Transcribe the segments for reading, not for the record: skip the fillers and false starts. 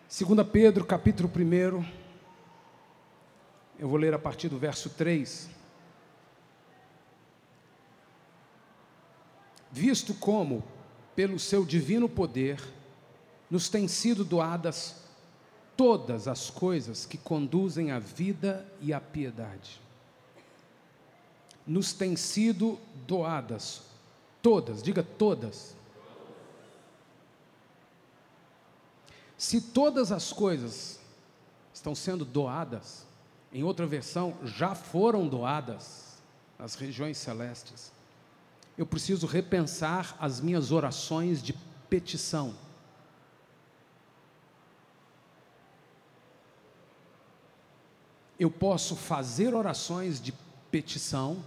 2 Pedro, capítulo 1, eu vou ler a partir do verso 3. Visto como, pelo seu divino poder, nos têm sido doadas todas as coisas que conduzem à vida e à piedade. Nos têm sido doadas todas, diga todas. Se todas as coisas estão sendo doadas, em outra versão, já foram doadas nas regiões celestes, eu preciso repensar as minhas orações de petição. Eu posso fazer orações de petição,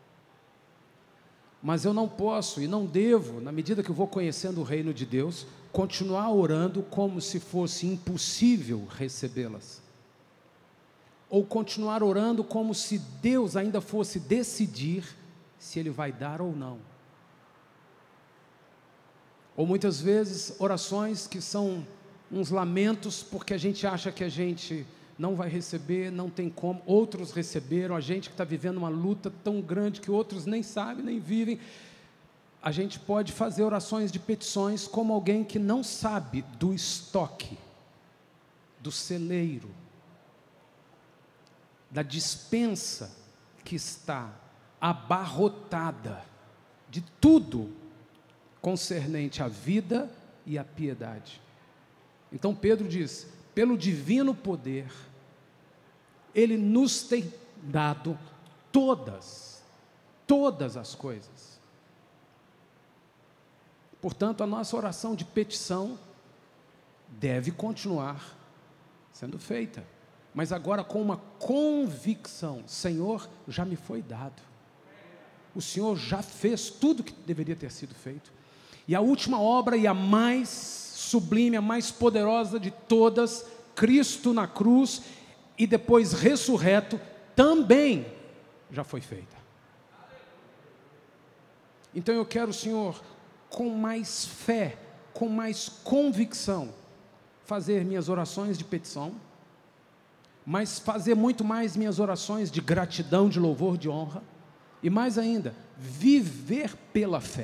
mas eu não posso e não devo, na medida que eu vou conhecendo o reino de Deus, continuar orando como se fosse impossível recebê-las. Ou continuar orando como se Deus ainda fosse decidir se Ele vai dar ou não. Ou muitas vezes orações que são uns lamentos porque a gente acha que a gente não vai receber, não tem como. Outros receberam, a gente que está vivendo uma luta tão grande que outros nem sabem, nem vivem. A gente pode fazer orações de petições como alguém que não sabe do estoque, do celeiro, da despensa que está abarrotada de tudo concernente à vida e à piedade. Então Pedro diz, pelo divino poder, Ele nos tem dado todas as coisas. Portanto, a nossa oração de petição deve continuar sendo feita, mas agora com uma convicção: Senhor, já me foi dado, o Senhor já fez tudo que deveria ter sido feito, e a última obra e a mais sublime, a mais poderosa de todas, Cristo na cruz e depois ressurreto, também já foi feita. Então eu quero, Senhor, com mais fé, com mais convicção, fazer minhas orações de petição, mas fazer muito mais minhas orações de gratidão, de louvor, de honra, e mais ainda, viver pela fé,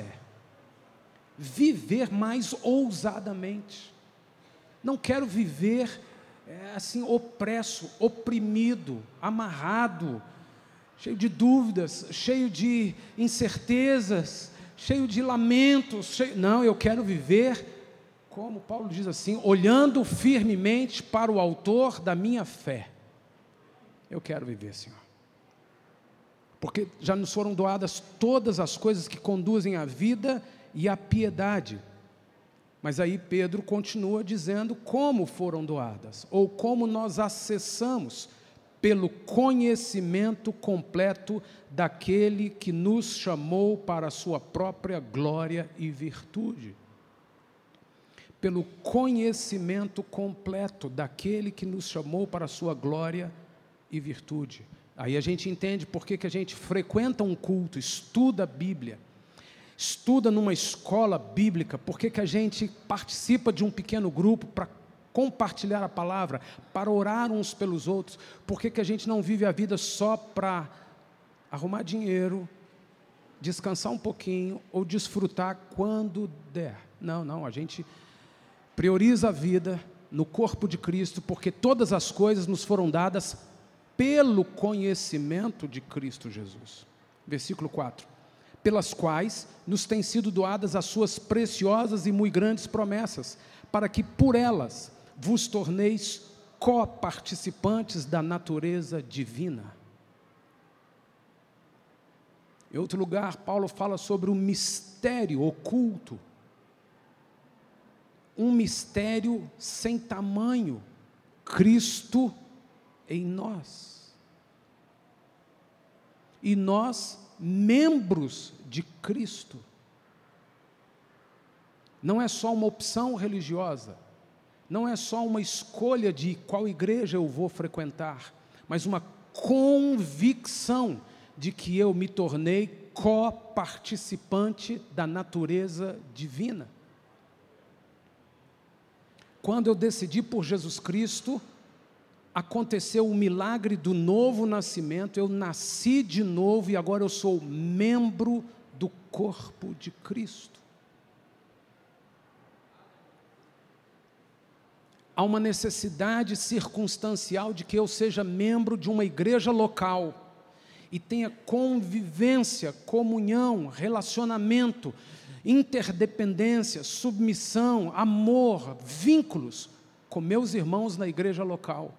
viver mais ousadamente. Não quero viver assim, opresso, oprimido, amarrado, cheio de dúvidas, cheio de incertezas, cheio de lamentos, não, eu quero viver, como Paulo diz assim, olhando firmemente para o autor da minha fé. Eu quero viver, Senhor, porque já nos foram doadas todas as coisas que conduzem à vida e à piedade. Mas aí Pedro continua dizendo como foram doadas, ou como nós acessamos pelo conhecimento completo daquele que nos chamou para a sua própria glória e virtude. Pelo conhecimento completo daquele que nos chamou para a sua glória e virtude. Aí a gente entende por que a gente frequenta um culto, estuda a Bíblia, estuda numa escola bíblica, por que a gente participa de um pequeno grupo para compartilhar a palavra, para orar uns pelos outros, por que a gente não vive a vida só para arrumar dinheiro, descansar um pouquinho ou desfrutar quando der. Não, a gente prioriza a vida no corpo de Cristo, porque todas as coisas nos foram dadas pelo conhecimento de Cristo Jesus. Versículo 4. Pelas quais nos têm sido doadas as suas preciosas e muito grandes promessas, para que por elas vos torneis coparticipantes da natureza divina. Em outro lugar, Paulo fala sobre o mistério oculto, um mistério sem tamanho, Cristo em nós, e nós, membros de Cristo. Não é só uma opção religiosa, não é só uma escolha de qual igreja eu vou frequentar, mas uma convicção de que eu me tornei coparticipante da natureza divina. Quando eu decidi por Jesus Cristo, aconteceu o milagre do novo nascimento, eu nasci de novo e agora eu sou membro do corpo de Cristo. Há uma necessidade circunstancial de que eu seja membro de uma igreja local e tenha convivência, comunhão, relacionamento, interdependência, submissão, amor, vínculos com meus irmãos na igreja local.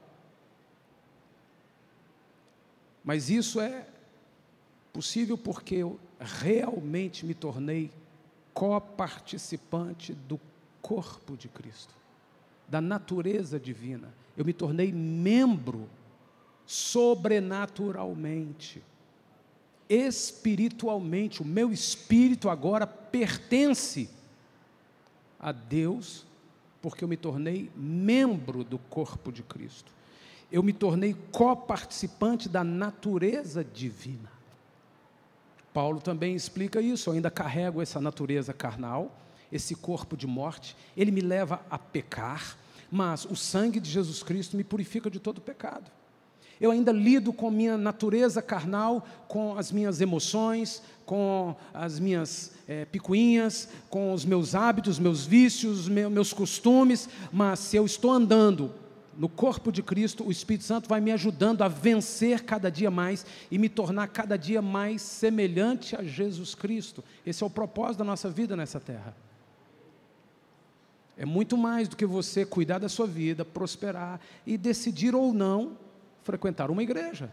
Mas isso é possível porque eu realmente me tornei coparticipante do corpo de Cristo, da natureza divina. Eu me tornei membro sobrenaturalmente, espiritualmente. O meu espírito agora pertence a Deus, porque eu me tornei membro do corpo de Cristo. Eu me tornei coparticipante da natureza divina. Paulo também explica isso. Eu ainda carrego essa natureza carnal, esse corpo de morte. Ele me leva a pecar, mas o sangue de Jesus Cristo me purifica de todo pecado. Eu ainda lido com minha natureza carnal, com as minhas emoções, com as minhas picuinhas, com os meus hábitos, meus vícios, meus costumes, mas se eu estou andando no corpo de Cristo, o Espírito Santo vai me ajudando a vencer cada dia mais e me tornar cada dia mais semelhante a Jesus Cristo. Esse é o propósito da nossa vida nessa terra. É muito mais do que você cuidar da sua vida, prosperar e decidir ou não frequentar uma igreja.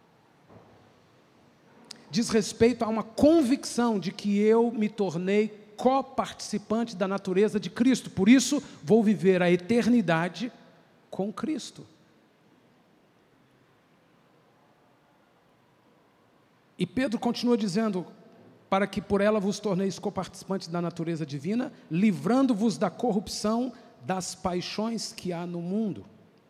Diz respeito a uma convicção de que eu me tornei coparticipante da natureza de Cristo, por isso vou viver a eternidade com Cristo. E Pedro continua dizendo, para que por ela vos torneis coparticipantes da natureza divina, livrando-vos da corrupção das paixões que há no mundo.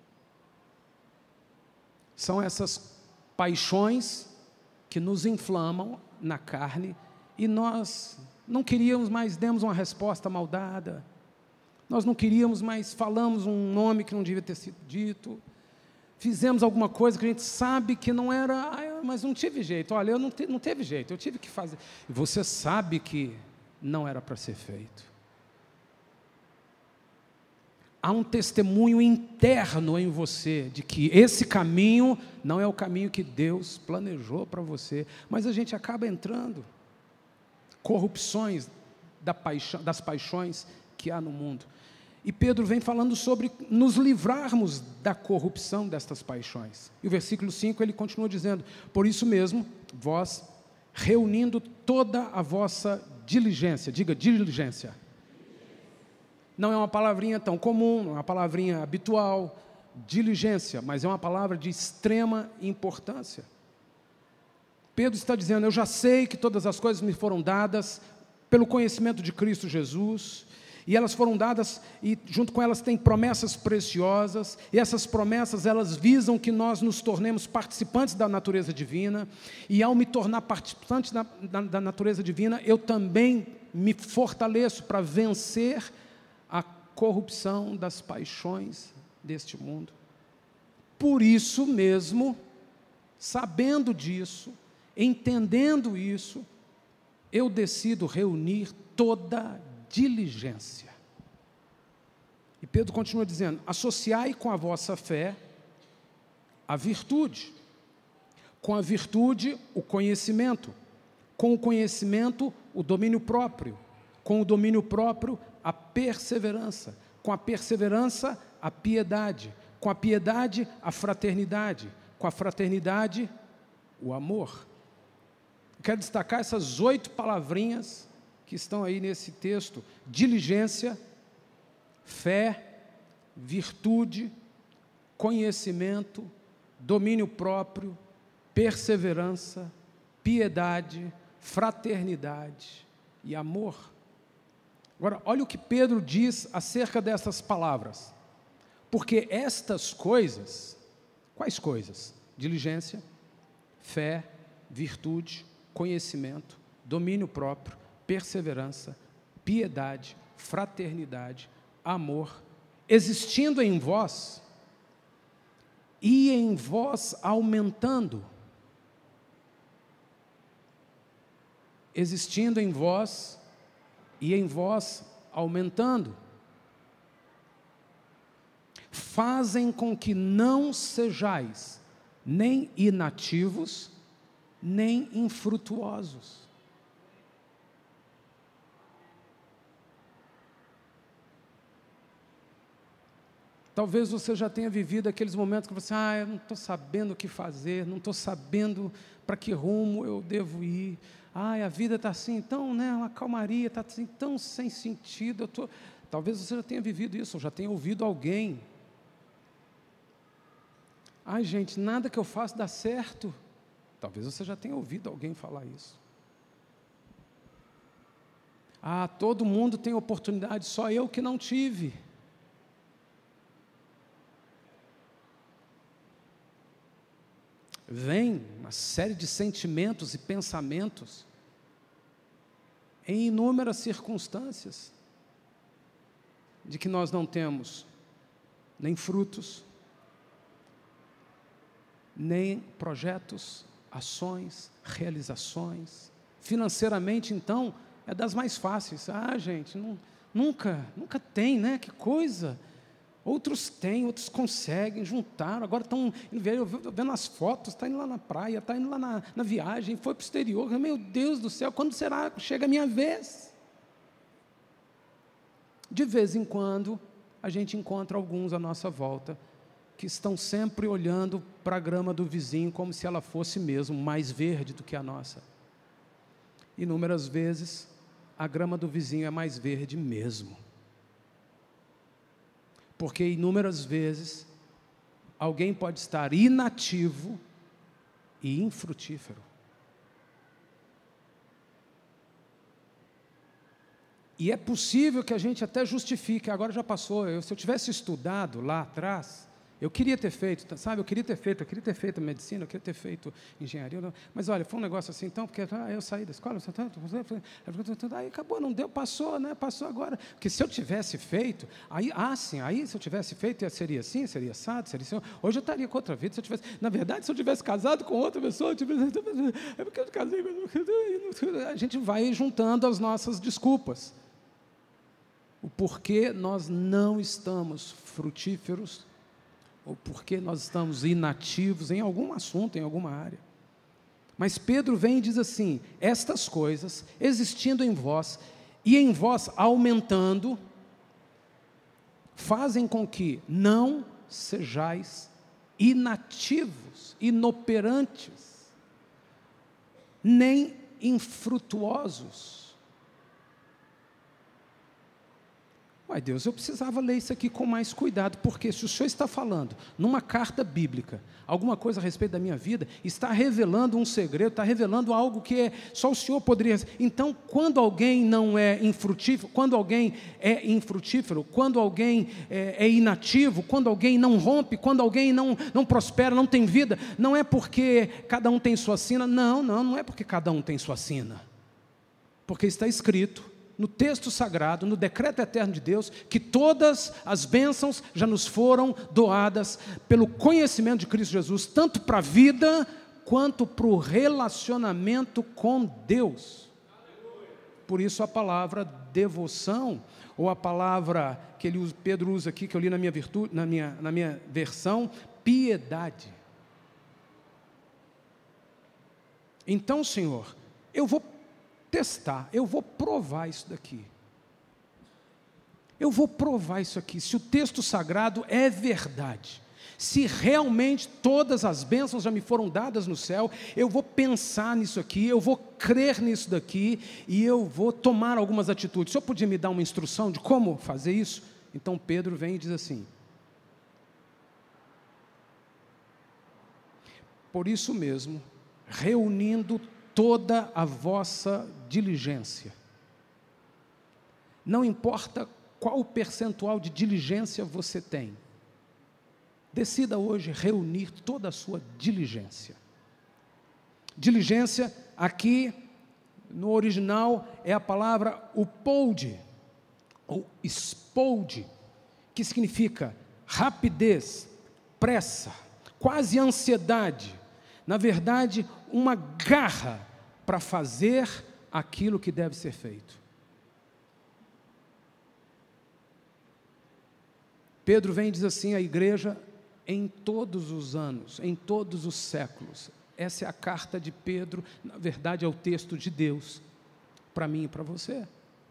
São essas paixões que nos inflamam na carne e nós não queríamos mais, demos uma resposta maldada. Nós não queríamos mais, falamos um nome que não devia ter sido dito, fizemos alguma coisa que a gente sabe que não era, mas não tive jeito, olha, não teve jeito, eu tive que fazer. E você sabe que não era para ser feito. Há um testemunho interno em você de que esse caminho não é o caminho que Deus planejou para você, mas a gente acaba entrando. Corrupções das paixões que há no mundo. E Pedro vem falando sobre nos livrarmos da corrupção destas paixões. E o versículo 5 ele continua dizendo, por isso mesmo, vós, reunindo toda a vossa diligência, diga diligência. Não é uma palavrinha tão comum, não é uma palavrinha habitual, diligência, mas é uma palavra de extrema importância. Pedro está dizendo, eu já sei que todas as coisas me foram dadas pelo conhecimento de Cristo Jesus, e elas foram dadas, e junto com elas tem promessas preciosas, e essas promessas, elas visam que nós nos tornemos participantes da natureza divina, e ao me tornar participante da natureza divina, eu também me fortaleço para vencer a corrupção das paixões deste mundo. Por isso mesmo, sabendo disso, entendendo isso, eu decido reunir toda diligência. E Pedro continua dizendo, associai com a vossa fé a virtude, com a virtude o conhecimento, com o conhecimento o domínio próprio, com o domínio próprio a perseverança, com a perseverança a piedade, com a piedade a fraternidade, com a fraternidade o amor. Eu quero destacar essas 8 palavrinhas que estão aí nesse texto: diligência, fé, virtude, conhecimento, domínio próprio, perseverança, piedade, fraternidade e amor. Agora, olha o que Pedro diz acerca dessas palavras. Porque estas coisas, quais coisas? Diligência, fé, virtude, conhecimento, domínio próprio, perseverança, piedade, fraternidade, amor, existindo em vós e em vós aumentando. Existindo em vós e em vós aumentando. Fazem com que não sejais nem inativos, nem infrutuosos. Talvez você já tenha vivido aqueles momentos que você, eu não estou sabendo o que fazer, não estou sabendo para que rumo eu devo ir. A vida está assim, tão, uma calmaria, está assim, tão sem sentido. Talvez você já tenha vivido isso, ou já tenha ouvido alguém. Gente, nada que eu faço dá certo. Talvez você já tenha ouvido alguém falar isso. Todo mundo tem oportunidade, só eu que não tive. Vem uma série de sentimentos e pensamentos em inúmeras circunstâncias de que nós não temos nem frutos, nem projetos, ações, realizações. Financeiramente, então, é das mais fáceis. Gente, nunca tem, que coisa. Outros têm, outros conseguem, juntaram, agora estão vendo as fotos, está indo lá na praia, está indo lá na viagem, foi para o exterior. Meu Deus do céu, quando será que chega a minha vez? De vez em quando, a gente encontra alguns à nossa volta, que estão sempre olhando para a grama do vizinho, como se ela fosse mesmo mais verde do que a nossa. Inúmeras vezes, a grama do vizinho é mais verde mesmo. Porque inúmeras vezes alguém pode estar inativo e infrutífero. E é possível que a gente até justifique, agora já passou, se eu tivesse estudado lá atrás, eu queria ter feito, eu queria ter feito medicina, eu queria ter feito engenharia, mas olha, foi um negócio assim, então, porque eu saí da escola, aí acabou, não deu, passou agora, porque se eu tivesse feito, aí se eu tivesse feito, seria assim, seria assado, seria assim, hoje eu estaria com outra vida, na verdade, se eu tivesse casado com outra pessoa, é porque eu casei, a gente vai juntando as nossas desculpas, o porquê nós não estamos frutíferos, ou porque nós estamos inativos em algum assunto, em alguma área. Mas Pedro vem e diz assim, estas coisas existindo em vós, e em vós aumentando, fazem com que não sejais inativos, inoperantes, nem infrutuosos. Deus, eu precisava ler isso aqui com mais cuidado, porque se o Senhor está falando numa carta bíblica, alguma coisa a respeito da minha vida, está revelando um segredo, está revelando algo que só o Senhor poderia. Então, quando alguém não é infrutífero, quando alguém é infrutífero, quando alguém é inativo, quando alguém não rompe, quando alguém não prospera, não tem vida, não é porque cada um tem sua sina, não é porque cada um tem sua sina, porque está escrito no texto sagrado, no decreto eterno de Deus, que todas as bênçãos já nos foram doadas pelo conhecimento de Cristo Jesus, tanto para a vida, quanto para o relacionamento com Deus. Por isso a palavra devoção, ou a palavra que Pedro usa aqui, que eu li na minha versão, piedade. Então, Senhor, eu vou testar, eu vou provar isso daqui. Eu vou provar isso aqui, se o texto sagrado é verdade, se realmente todas as bênçãos já me foram dadas no céu, eu vou pensar nisso aqui, eu vou crer nisso daqui, e eu vou tomar algumas atitudes. O senhor podia me dar uma instrução de como fazer isso? Então Pedro vem e diz assim, por isso mesmo, reunindo toda a vossa diligência. Não importa qual percentual de diligência você tem. Decida hoje reunir toda a sua diligência. Diligência, aqui, no original, é a palavra upolde, ou espolde, que significa rapidez, pressa, quase ansiedade. Na verdade, uma garra para fazer aquilo que deve ser feito. Pedro vem e diz assim à igreja, em todos os anos, em todos os séculos. Essa é a carta de Pedro, na verdade é o texto de Deus, para mim e para você.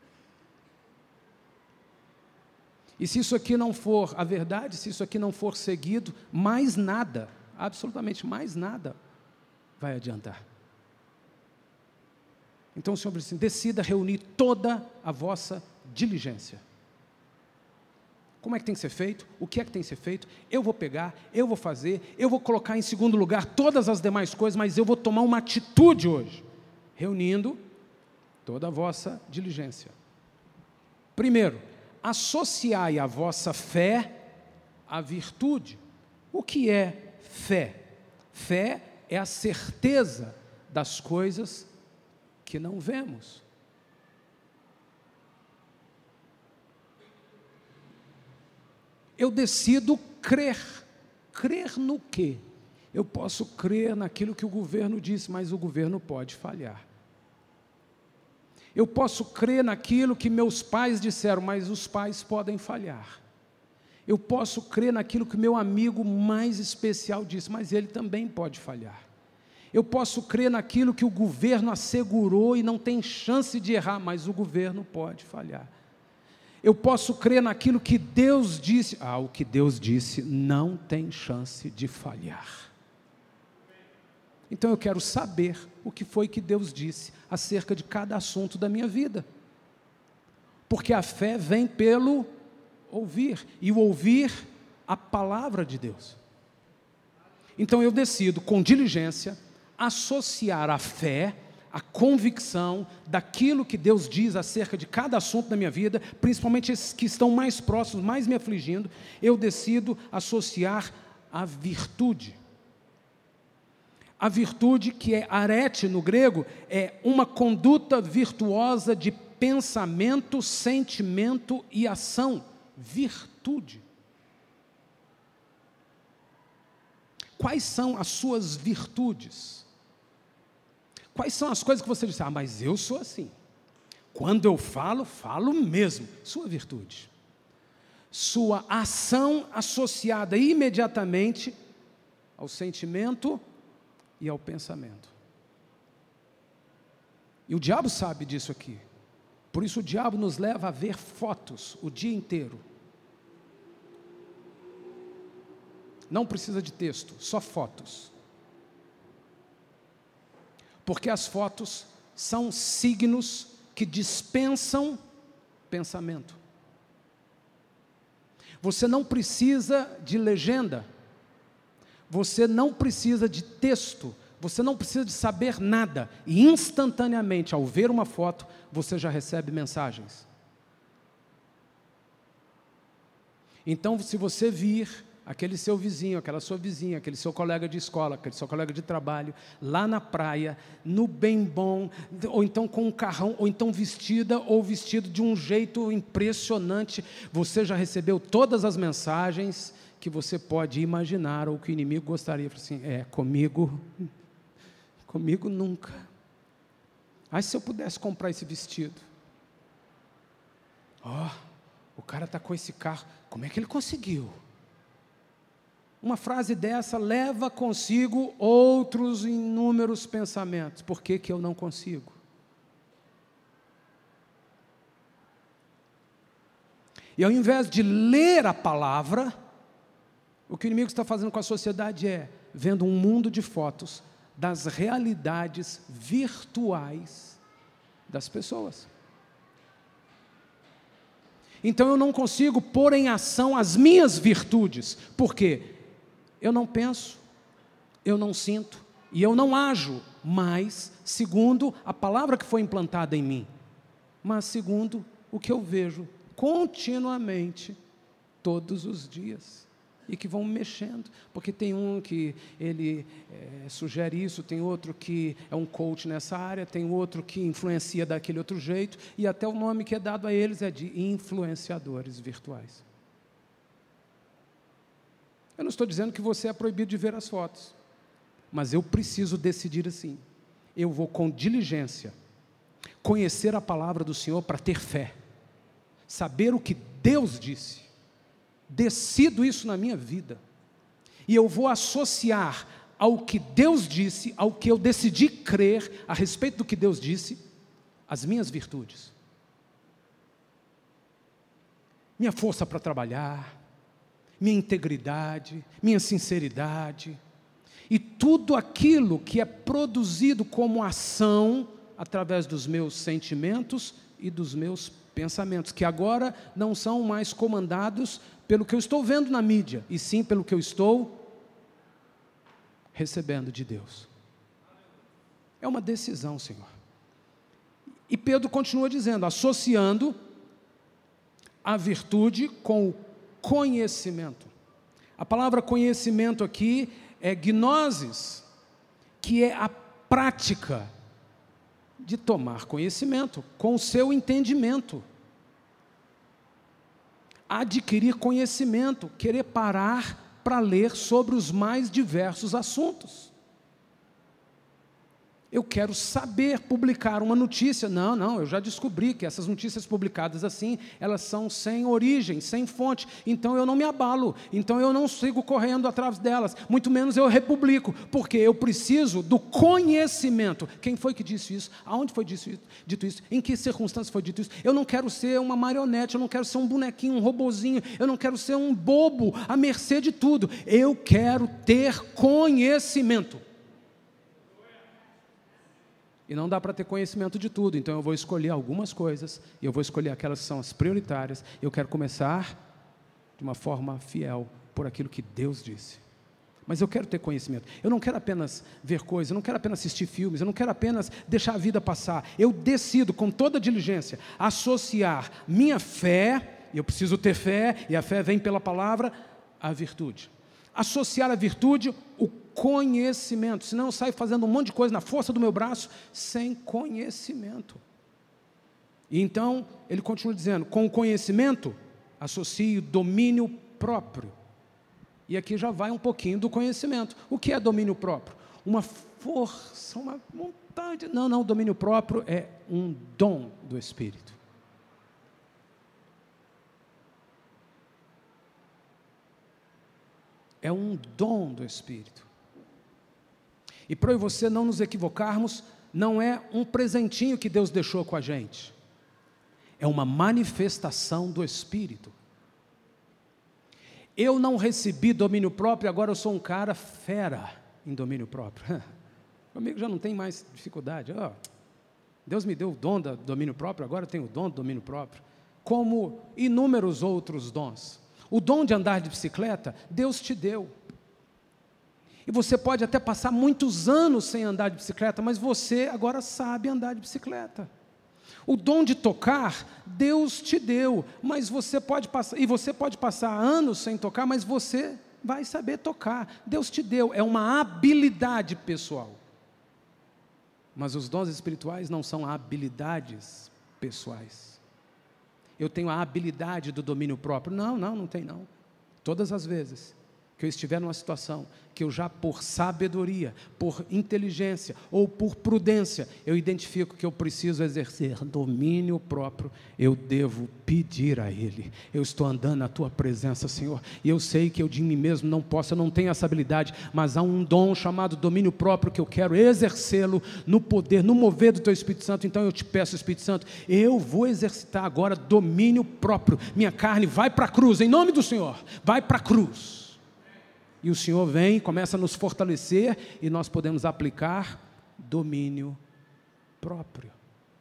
E se isso aqui não for a verdade, se isso aqui não for seguido, mais nada, absolutamente mais nada, vai adiantar. Então o Senhor diz assim, decida reunir toda a vossa diligência. Como é que tem que ser feito? O que é que tem que ser feito? Eu vou pegar, eu vou fazer, eu vou colocar em segundo lugar todas as demais coisas, mas eu vou tomar uma atitude hoje, reunindo toda a vossa diligência. Primeiro, associai a vossa fé à virtude. O que é fé? Fé é a certeza das coisas que não vemos. Eu decido crer. Crer no quê? Eu posso crer naquilo que o governo disse, mas o governo pode falhar. Eu posso crer naquilo que meus pais disseram, mas os pais podem falhar. Eu posso crer naquilo que meu amigo mais especial disse, mas ele também pode falhar. Eu posso crer naquilo que o governo assegurou e não tem chance de errar, mas o governo pode falhar. Eu posso crer naquilo que Deus disse. O que Deus disse não tem chance de falhar. Então eu quero saber o que foi que Deus disse acerca de cada assunto da minha vida. Porque a fé vem pelo ouvir, e o ouvir a palavra de Deus. Então eu decido, com diligência, associar a fé, a convicção daquilo que Deus diz acerca de cada assunto da minha vida, principalmente esses que estão mais próximos, mais me afligindo, eu decido associar a virtude. A virtude, que é arete no grego, é uma conduta virtuosa de pensamento, sentimento e ação. Virtude. Quais são as suas virtudes? Quais são as coisas que você diz, mas eu sou assim. Quando eu falo, falo mesmo. Sua virtude. Sua ação associada imediatamente ao sentimento e ao pensamento. E o diabo sabe disso aqui. Por isso o diabo nos leva a ver fotos o dia inteiro. Não precisa de texto, só fotos. Porque as fotos são signos que dispensam pensamento. Você não precisa de legenda, você não precisa de texto, você não precisa de saber nada, e instantaneamente, ao ver uma foto, você já recebe mensagens. Então, se você vir aquele seu vizinho, aquela sua vizinha, aquele seu colega de escola, aquele seu colega de trabalho, lá na praia, no bem bom, ou então com um carrão, ou então vestida ou vestido de um jeito impressionante, você já recebeu todas as mensagens que você pode imaginar, ou que o inimigo gostaria, assim, comigo nunca. Se eu pudesse comprar esse vestido, o cara está com esse carro, como é que ele conseguiu? Uma frase dessa leva consigo outros inúmeros pensamentos. Por que que eu não consigo? E ao invés de ler a palavra, o que o inimigo está fazendo com a sociedade é vendo um mundo de fotos das realidades virtuais das pessoas. Então eu não consigo pôr em ação as minhas virtudes. Por quê? Eu não penso, eu não sinto e eu não ajo mais segundo a palavra que foi implantada em mim, mas segundo o que eu vejo continuamente, todos os dias, e que vão mexendo, porque tem um que ele sugere isso, tem outro que é um coach nessa área, tem outro que influencia daquele outro jeito, e até o nome que é dado a eles é de influenciadores virtuais. Eu não estou dizendo que você é proibido de ver as fotos, mas eu preciso decidir assim. Eu vou com diligência conhecer a palavra do Senhor para ter fé, saber o que Deus disse, decido isso na minha vida, e eu vou associar ao que Deus disse, ao que eu decidi crer a respeito do que Deus disse, as minhas virtudes, minha força para trabalhar, minha integridade, minha sinceridade, e tudo aquilo que é produzido como ação através dos meus sentimentos e dos meus pensamentos, que agora não são mais comandados pelo que eu estou vendo na mídia, e sim pelo que eu estou recebendo de Deus. É uma decisão, Senhor. E Pedro continua dizendo, associando a virtude com o conhecimento. A palavra conhecimento aqui é gnosis, que é a prática de tomar conhecimento com o seu entendimento. Adquirir conhecimento, querer parar para ler sobre os mais diversos assuntos. Eu quero saber publicar uma notícia. Não, eu já descobri que essas notícias publicadas assim, elas são sem origem, sem fonte. Então eu não me abalo, então eu não sigo correndo atrás delas, muito menos eu republico, porque eu preciso do conhecimento. Quem foi que disse isso? Aonde foi dito isso? Em que circunstância foi dito isso? Eu não quero ser uma marionete, eu não quero ser um bonequinho, um robozinho, eu não quero ser um bobo à mercê de tudo. Eu quero ter conhecimento. E não dá para ter conhecimento de tudo, então eu vou escolher algumas coisas, e eu vou escolher aquelas que são as prioritárias, e eu quero começar de uma forma fiel por aquilo que Deus disse. Mas eu quero ter conhecimento, eu não quero apenas ver coisas, eu não quero apenas assistir filmes, eu não quero apenas deixar a vida passar, eu decido com toda diligência associar minha fé, e eu preciso ter fé, e a fé vem pela palavra, à virtude. Associar a virtude, o conhecimento, senão eu saio fazendo um monte de coisa na força do meu braço, sem conhecimento. E então, ele continua dizendo, com o conhecimento, associo domínio próprio. E aqui já vai um pouquinho do conhecimento. O que é domínio próprio? Uma força, uma vontade. Não, domínio próprio é um dom do Espírito. É um dom do Espírito. E para eu e você não nos equivocarmos, não é um presentinho que Deus deixou com a gente. É uma manifestação do Espírito. Eu não recebi domínio próprio, agora eu sou um cara fera em domínio próprio. Comigo já não tem mais dificuldade. Deus me deu o dom do domínio próprio, agora eu tenho o dom do domínio próprio. Como inúmeros outros dons. O dom de andar de bicicleta, Deus te deu. E você pode até passar muitos anos sem andar de bicicleta, mas você agora sabe andar de bicicleta. O dom de tocar, Deus te deu, mas você pode passar anos sem tocar, mas você vai saber tocar. Deus te deu, é uma habilidade pessoal. Mas os dons espirituais não são habilidades pessoais. Eu tenho a habilidade do domínio próprio. Não tem não. Todas as vezes que eu estiver numa situação que eu já por sabedoria, por inteligência ou por prudência, eu identifico que eu preciso exercer domínio próprio, eu devo pedir a Ele. Eu estou andando na Tua presença, Senhor, e eu sei que eu de mim mesmo não posso, eu não tenho essa habilidade, mas há um dom chamado domínio próprio que eu quero exercê-lo no poder, no mover do Teu Espírito Santo. Então eu te peço, Espírito Santo, eu vou exercitar agora domínio próprio. Minha carne vai para a cruz, em nome do Senhor, vai para a cruz. E o Senhor vem e começa a nos fortalecer e nós podemos aplicar domínio próprio.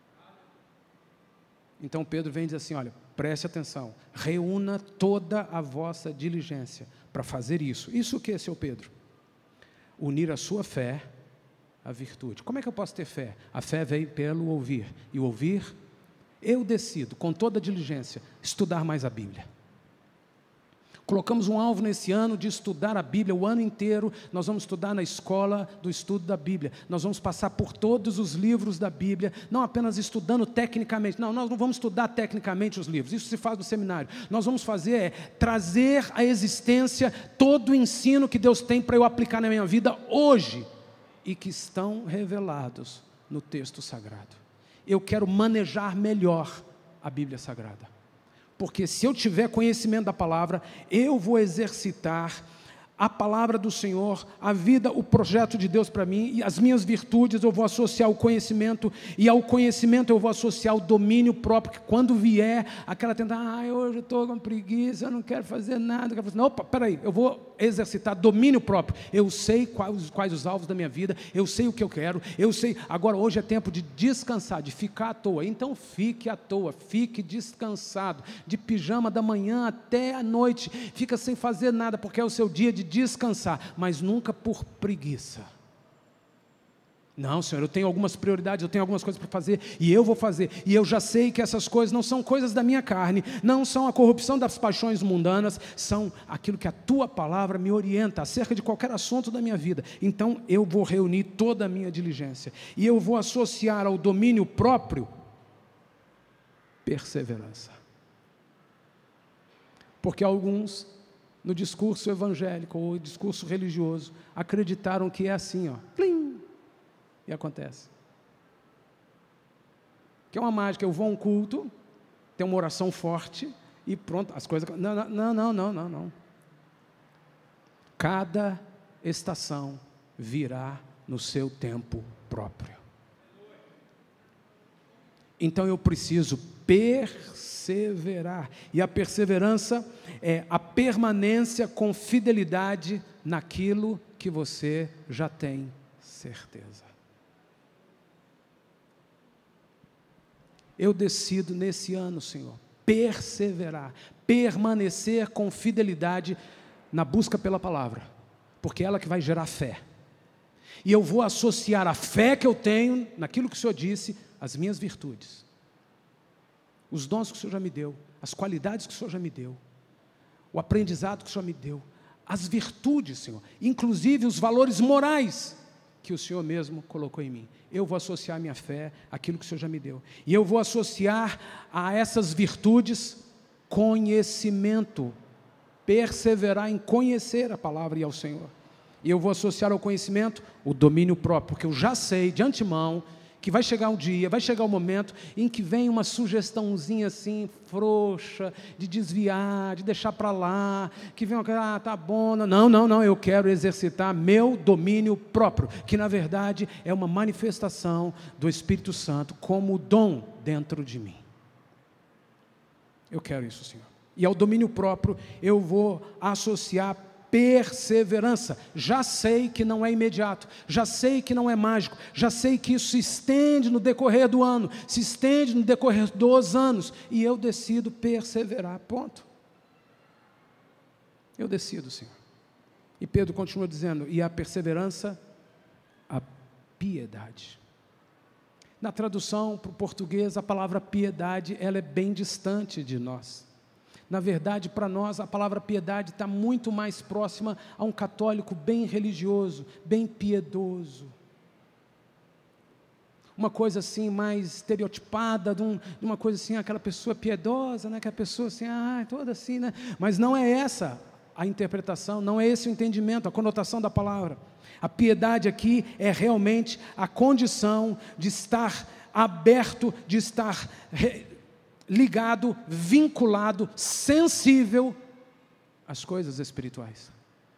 Então Pedro vem e diz assim, olha, preste atenção, reúna toda a vossa diligência para fazer isso. Isso o que, seu Pedro? Unir a sua fé à virtude. Como é que eu posso ter fé? A fé vem pelo ouvir. E o ouvir, eu decido, com toda diligência, estudar mais a Bíblia. Colocamos um alvo nesse ano de estudar a Bíblia, o ano inteiro nós vamos estudar na escola do estudo da Bíblia, nós vamos passar por todos os livros da Bíblia, não apenas estudando tecnicamente, não, nós não vamos estudar tecnicamente os livros, isso se faz no seminário, nós vamos fazer trazer à existência todo o ensino que Deus tem para eu aplicar na minha vida hoje, e que estão revelados no texto sagrado. Eu quero manejar melhor a Bíblia Sagrada. Porque se eu tiver conhecimento da palavra, eu vou exercitar a palavra do Senhor, a vida, o projeto de Deus para mim, e as minhas virtudes eu vou associar ao conhecimento, e ao conhecimento eu vou associar o domínio próprio, que quando vier aquela tentação, hoje eu estou com preguiça, eu não quero fazer nada, não, opa, peraí, eu vou exercitar domínio próprio, eu sei quais os alvos da minha vida, eu sei o que eu quero, eu sei, agora hoje é tempo de descansar, de ficar à toa, então fique à toa, fique descansado, de pijama da manhã até a noite, fica sem fazer nada, porque é o seu dia de descansar, mas nunca por preguiça. Não, Senhor, eu tenho algumas prioridades, eu tenho algumas coisas para fazer, e eu vou fazer, e eu já sei que essas coisas não são coisas da minha carne, não são a corrupção das paixões mundanas, são aquilo que a Tua palavra me orienta, acerca de qualquer assunto da minha vida, então eu vou reunir toda a minha diligência, e eu vou associar ao domínio próprio, perseverança, porque alguns, no discurso evangélico ou discurso religioso, acreditaram que é assim, ó, plim, e acontece. Que é uma mágica, eu vou a um culto, tem uma oração forte e pronto, as coisas... Não. Cada estação virá no seu tempo próprio. Então eu preciso perseverar, e a perseverança é a permanência com fidelidade naquilo que você já tem certeza. Eu decido nesse ano, Senhor, perseverar, permanecer com fidelidade na busca pela palavra, porque é ela que vai gerar fé. E eu vou associar a fé que eu tenho naquilo que o Senhor disse, às minhas virtudes, os dons que o Senhor já me deu, as qualidades que o Senhor já me deu, o aprendizado que o Senhor me deu, as virtudes, Senhor, inclusive os valores morais que o Senhor mesmo colocou em mim. Eu vou associar a minha fé àquilo que o Senhor já me deu, e eu vou associar a essas virtudes conhecimento, perseverar em conhecer a palavra e ao Senhor, e eu vou associar ao conhecimento o domínio próprio, porque eu já sei de antemão que vai chegar um dia, vai chegar um momento em que vem uma sugestãozinha assim, frouxa, de desviar, de deixar para lá, que vem uma coisa, tá bom, não, eu quero exercitar meu domínio próprio, que na verdade é uma manifestação do Espírito Santo como dom dentro de mim. Eu quero isso, Senhor. E ao domínio próprio eu vou associar perseverança. Já sei que não é imediato, já sei que não é mágico, já sei que isso se estende no decorrer do ano, se estende no decorrer dos anos, e eu decido perseverar, ponto. Eu decido, Senhor. E Pedro continua dizendo, e a perseverança, a piedade. Na tradução para o português, a palavra piedade, ela é bem distante de nós. Na verdade, para nós, a palavra piedade está muito mais próxima a um católico bem religioso, bem piedoso. Uma coisa assim, mais estereotipada, de uma coisa assim, aquela pessoa piedosa, né? Aquela pessoa assim, toda assim, né? Mas não é essa a interpretação, não é esse o entendimento, a conotação da palavra. A piedade aqui é realmente a condição de estar aberto, de estar ligado, vinculado, sensível às coisas espirituais.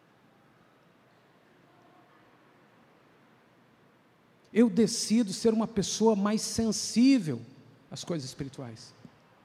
Eu decido ser uma pessoa mais sensível às coisas espirituais.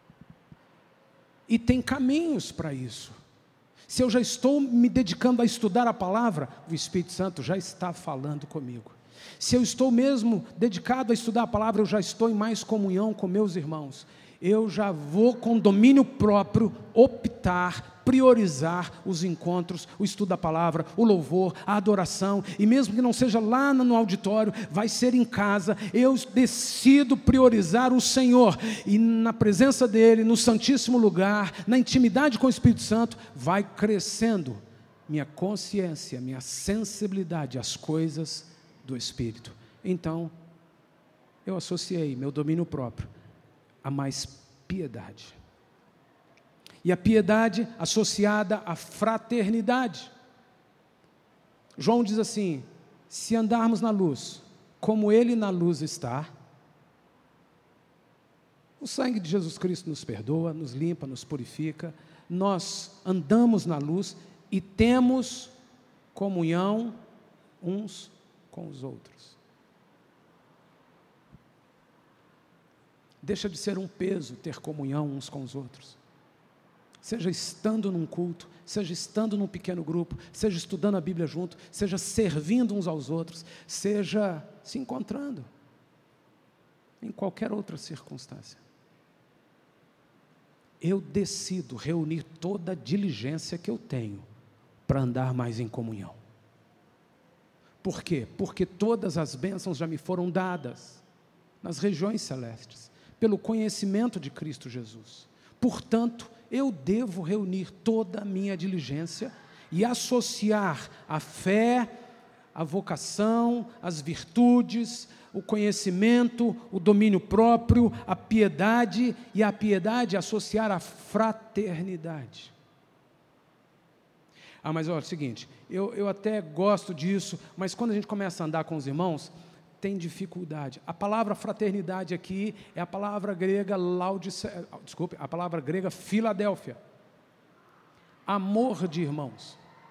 E tem caminhos para isso. Se eu já estou me dedicando a estudar a palavra, o Espírito Santo já está falando comigo. Se eu estou mesmo dedicado a estudar a palavra, eu já estou em mais comunhão com meus irmãos. eu já vou com domínio próprio optar, priorizar os encontros, o estudo da palavra, o louvor, a adoração, e mesmo que não seja lá no auditório, vai ser em casa, eu decido priorizar o Senhor, e na presença dEle, no santíssimo lugar, na intimidade com o Espírito Santo, vai crescendo minha consciência, minha sensibilidade às coisas do Espírito. Então, eu associei meu domínio próprio a mais piedade. E a piedade associada à fraternidade. João diz assim: se andarmos na luz, como Ele na luz está, o sangue de Jesus Cristo nos perdoa, nos limpa, nos purifica, nós andamos na luz e temos comunhão uns com os outros. Deixa de ser um peso ter comunhão uns com os outros. Seja estando num culto, seja estando num pequeno grupo, seja estudando a Bíblia junto, seja servindo uns aos outros, seja se encontrando em qualquer outra circunstância. Eu decido reunir toda a diligência que eu tenho para andar mais em comunhão. Por quê? Porque todas as bênçãos já me foram dadas nas regiões celestes, pelo conhecimento de Cristo Jesus. Portanto, eu devo reunir toda a minha diligência e associar a fé, a vocação, as virtudes, o conhecimento, o domínio próprio, a piedade, e a piedade associar a fraternidade. Mas olha, é o seguinte, eu até gosto disso, mas quando a gente começa a andar com os irmãos, tem dificuldade. A palavra fraternidade aqui é a palavra grega a palavra grega Filadélfia. Amor de irmãos.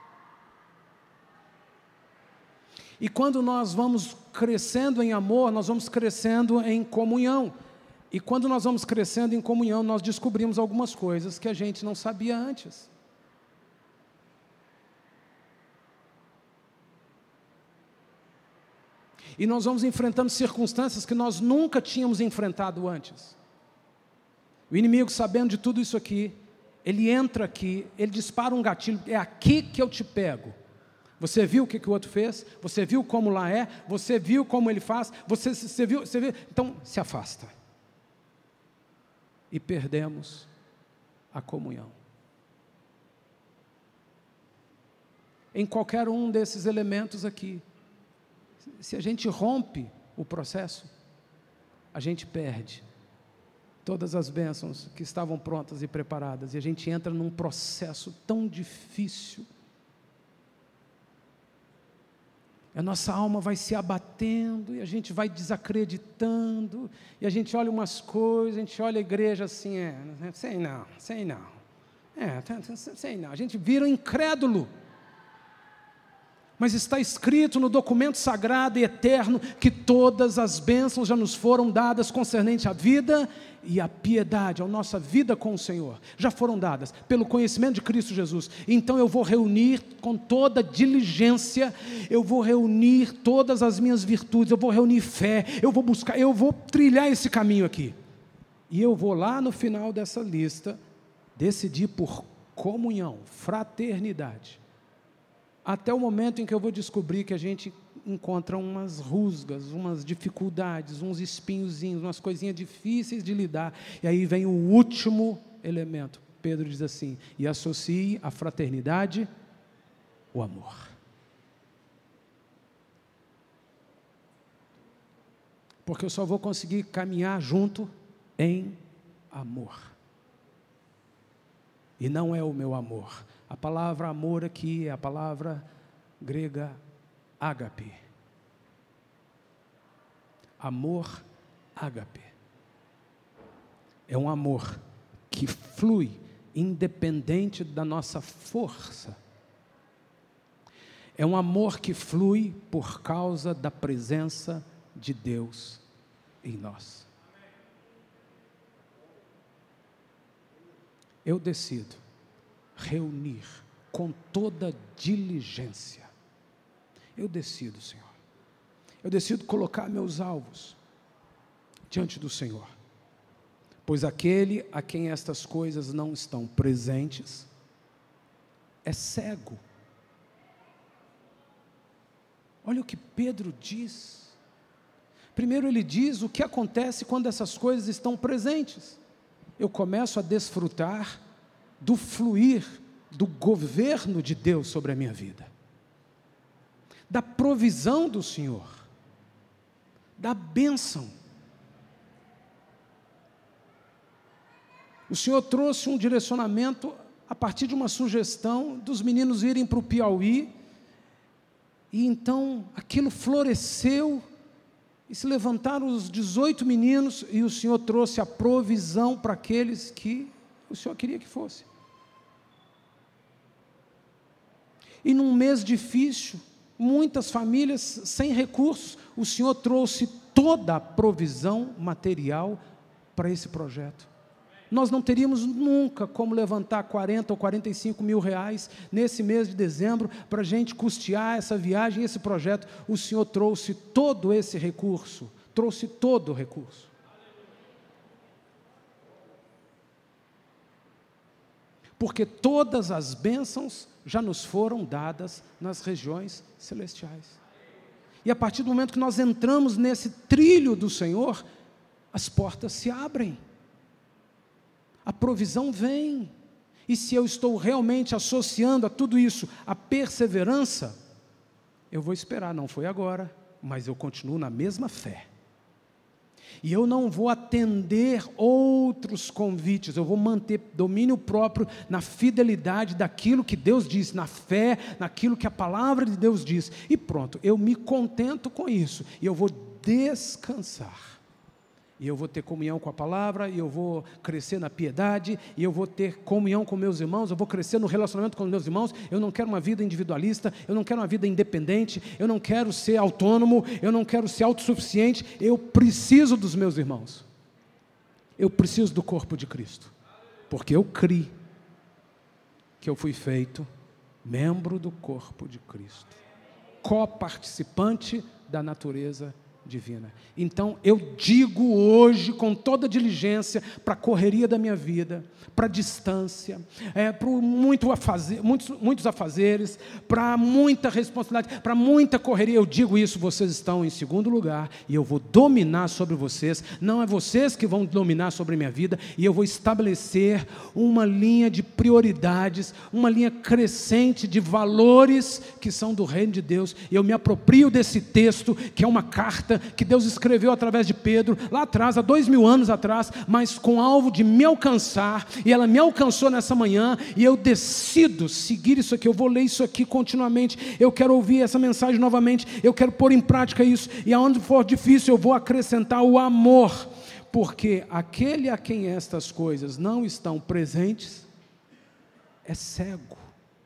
E quando nós vamos crescendo em amor, nós vamos crescendo em comunhão. E quando nós vamos crescendo em comunhão, nós descobrimos algumas coisas que a gente não sabia antes. E nós vamos enfrentando circunstâncias que nós nunca tínhamos enfrentado antes. O inimigo, sabendo de tudo isso aqui, ele entra aqui, ele dispara um gatilho, é aqui que eu te pego. Você viu o que o outro fez? Você viu como lá é? Você viu como ele faz? Você viu? Então, se afasta. E perdemos a comunhão. Em qualquer um desses elementos aqui, se a gente rompe o processo, a gente perde todas as bênçãos que estavam prontas e preparadas, e a gente entra num processo tão difícil. A nossa alma vai se abatendo, e a gente vai desacreditando, e a gente olha umas coisas, a gente olha a igreja assim, sei não, sei não, a gente vira incrédulo. Mas está escrito no documento sagrado e eterno que todas as bênçãos já nos foram dadas concernente à vida e à piedade, à nossa vida com o Senhor. Já foram dadas pelo conhecimento de Cristo Jesus. Então eu vou reunir com toda diligência, eu vou reunir todas as minhas virtudes, eu vou reunir fé, eu vou buscar, eu vou trilhar esse caminho aqui. E eu vou lá no final dessa lista decidir por comunhão, fraternidade. Até o momento em que eu vou descobrir que a gente encontra umas rusgas, umas dificuldades, uns espinhozinhos, umas coisinhas difíceis de lidar. E aí vem o último elemento. Pedro diz assim: e associe a fraternidade o amor. Porque eu só vou conseguir caminhar junto em amor. E não é o meu amor. A palavra amor aqui é a palavra grega ágape. Amor ágape. É um amor que flui independente da nossa força. É um amor que flui por causa da presença de Deus em nós. Eu decido reunir com toda diligência. Eu decido, Senhor. Eu decido colocar meus alvos diante do Senhor. Pois aquele a quem estas coisas não estão presentes é cego. Olha o que Pedro diz. Primeiro ele diz o que acontece quando essas coisas estão presentes. Eu começo a desfrutar do fluir do governo de Deus sobre a minha vida, da provisão do Senhor, da bênção. O Senhor trouxe um direcionamento a partir de uma sugestão dos meninos irem para o Piauí, e então aquilo floresceu, e se levantaram os 18 meninos, e o Senhor trouxe a provisão para aqueles que o Senhor queria que fosse. E num mês difícil, muitas famílias sem recursos, o Senhor trouxe toda a provisão material para esse projeto. Nós não teríamos nunca como levantar 40 ou 45 mil reais nesse mês de dezembro para a gente custear essa viagem, esse projeto. O Senhor trouxe todo esse recurso, trouxe todo o recurso. Porque todas as bênçãos já nos foram dadas nas regiões celestiais. E a partir do momento que nós entramos nesse trilho do Senhor, as portas se abrem. A provisão vem, e se eu estou realmente associando a tudo isso a perseverança, eu vou esperar, não foi agora, mas eu continuo na mesma fé, e eu não vou atender outros convites, eu vou manter domínio próprio na fidelidade daquilo que Deus diz, na fé, naquilo que a palavra de Deus diz, e pronto, eu me contento com isso, e eu vou descansar. E eu vou ter comunhão com a palavra, e eu vou crescer na piedade, e eu vou ter comunhão com meus irmãos, eu vou crescer no relacionamento com meus irmãos. Eu não quero uma vida individualista, eu não quero uma vida independente, eu não quero ser autônomo, eu não quero ser autossuficiente, eu preciso dos meus irmãos. Eu preciso do corpo de Cristo, porque eu criei que eu fui feito membro do corpo de Cristo, coparticipante da natureza divina. Então eu digo hoje com toda diligência para a correria da minha vida, para a distância, para muitos afazeres, para muita responsabilidade, para muita correria, eu digo isso, vocês estão em segundo lugar, e eu vou dominar sobre vocês, não é vocês que vão dominar sobre a minha vida, e eu vou estabelecer uma linha de prioridades, uma linha crescente de valores que são do reino de Deus, e eu me aproprio desse texto, que é uma carta que Deus escreveu através de Pedro, lá atrás, há 2000 anos atrás, mas com alvo de me alcançar, e ela me alcançou nessa manhã, e eu decido seguir isso aqui, eu vou ler isso aqui continuamente, eu quero ouvir essa mensagem novamente, eu quero pôr em prática isso, e aonde for difícil eu vou acrescentar o amor, porque aquele a quem estas coisas não estão presentes, é cego,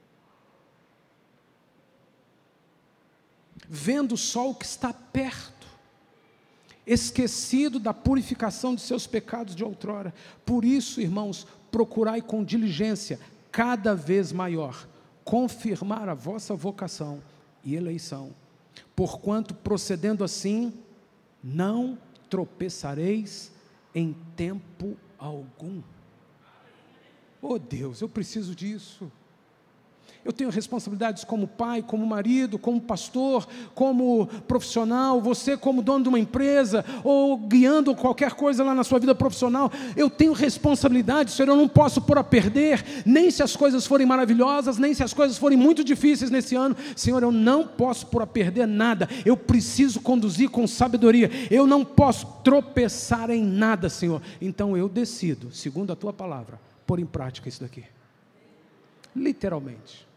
vendo só o que está perto, esquecido da purificação de seus pecados de outrora. Por isso, irmãos, procurai com diligência, cada vez maior, confirmar a vossa vocação e eleição, porquanto, procedendo assim, não tropeçareis em tempo algum. Oh Deus, eu preciso disso. Eu tenho responsabilidades como pai, como marido, como pastor, como profissional, você como dono de uma empresa, ou guiando qualquer coisa lá na sua vida profissional, eu tenho responsabilidade, Senhor, eu não posso pôr a perder, nem se as coisas forem maravilhosas, nem se as coisas forem muito difíceis nesse ano, Senhor, eu não posso pôr a perder nada, eu preciso conduzir com sabedoria, eu não posso tropeçar em nada, Senhor, então eu decido, segundo a Tua palavra, pôr em prática isso daqui, literalmente,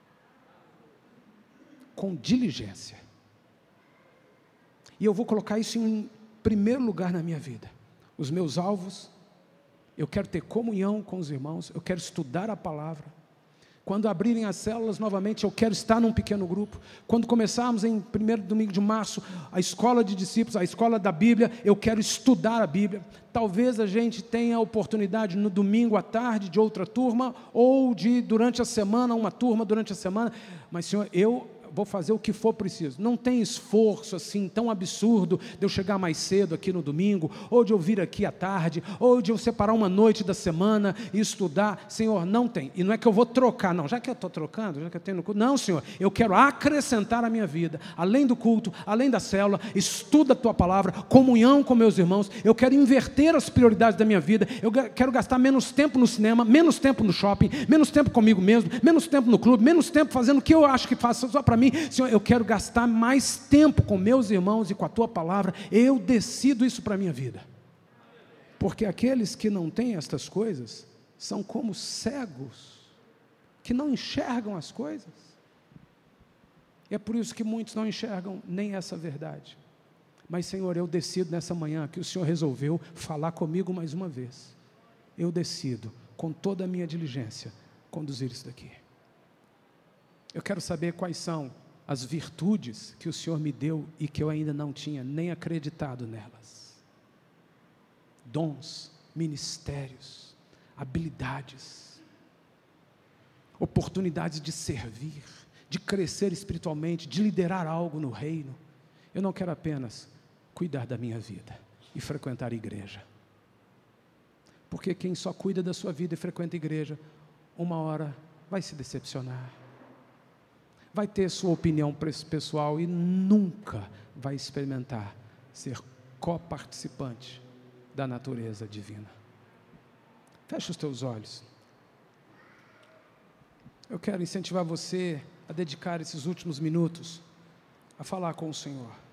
com diligência, e eu vou colocar isso em primeiro lugar na minha vida, os meus alvos, eu quero ter comunhão com os irmãos, eu quero estudar a palavra, quando abrirem as células novamente, eu quero estar num pequeno grupo, quando começarmos em 1º domingo de março, a escola de discípulos, a escola da Bíblia, eu quero estudar a Bíblia, talvez a gente tenha a oportunidade no domingo à tarde de outra turma, ou de durante a semana, uma turma durante a semana, mas Senhor, vou fazer o que for preciso. Não tem esforço assim tão absurdo de eu chegar mais cedo aqui no domingo, ou de eu vir aqui à tarde, ou de eu separar uma noite da semana e estudar. Senhor, não tem. E não é que eu vou trocar, não. Já que eu estou trocando, já que eu tenho no culto. Não, Senhor, eu quero acrescentar a minha vida, além do culto, além da célula, estudo a Tua palavra, comunhão com meus irmãos. Eu quero inverter as prioridades da minha vida. Eu quero gastar menos tempo no cinema, menos tempo no shopping, menos tempo comigo mesmo, menos tempo no clube, menos tempo fazendo o que eu acho que faço só para mim. Senhor, eu quero gastar mais tempo com meus irmãos e com a Tua palavra. Eu decido isso para a minha vida. Porque aqueles que não têm estas coisas são como cegos, que não enxergam as coisas. E é por isso que muitos não enxergam nem essa verdade. Mas, Senhor, eu decido nessa manhã que o Senhor resolveu falar comigo mais uma vez. Eu decido, com toda a minha diligência, conduzir isso daqui. Eu quero saber quais são as virtudes que o Senhor me deu e que eu ainda não tinha nem acreditado nelas. Dons, ministérios, habilidades, oportunidades de servir, de crescer espiritualmente, de liderar algo no reino. Eu não quero apenas cuidar da minha vida e frequentar a igreja. Porque quem só cuida da sua vida e frequenta a igreja, uma hora vai se decepcionar. Vai ter sua opinião pessoal e nunca vai experimentar ser coparticipante da natureza divina. Feche os teus olhos. Eu quero incentivar você a dedicar esses últimos minutos a falar com o Senhor.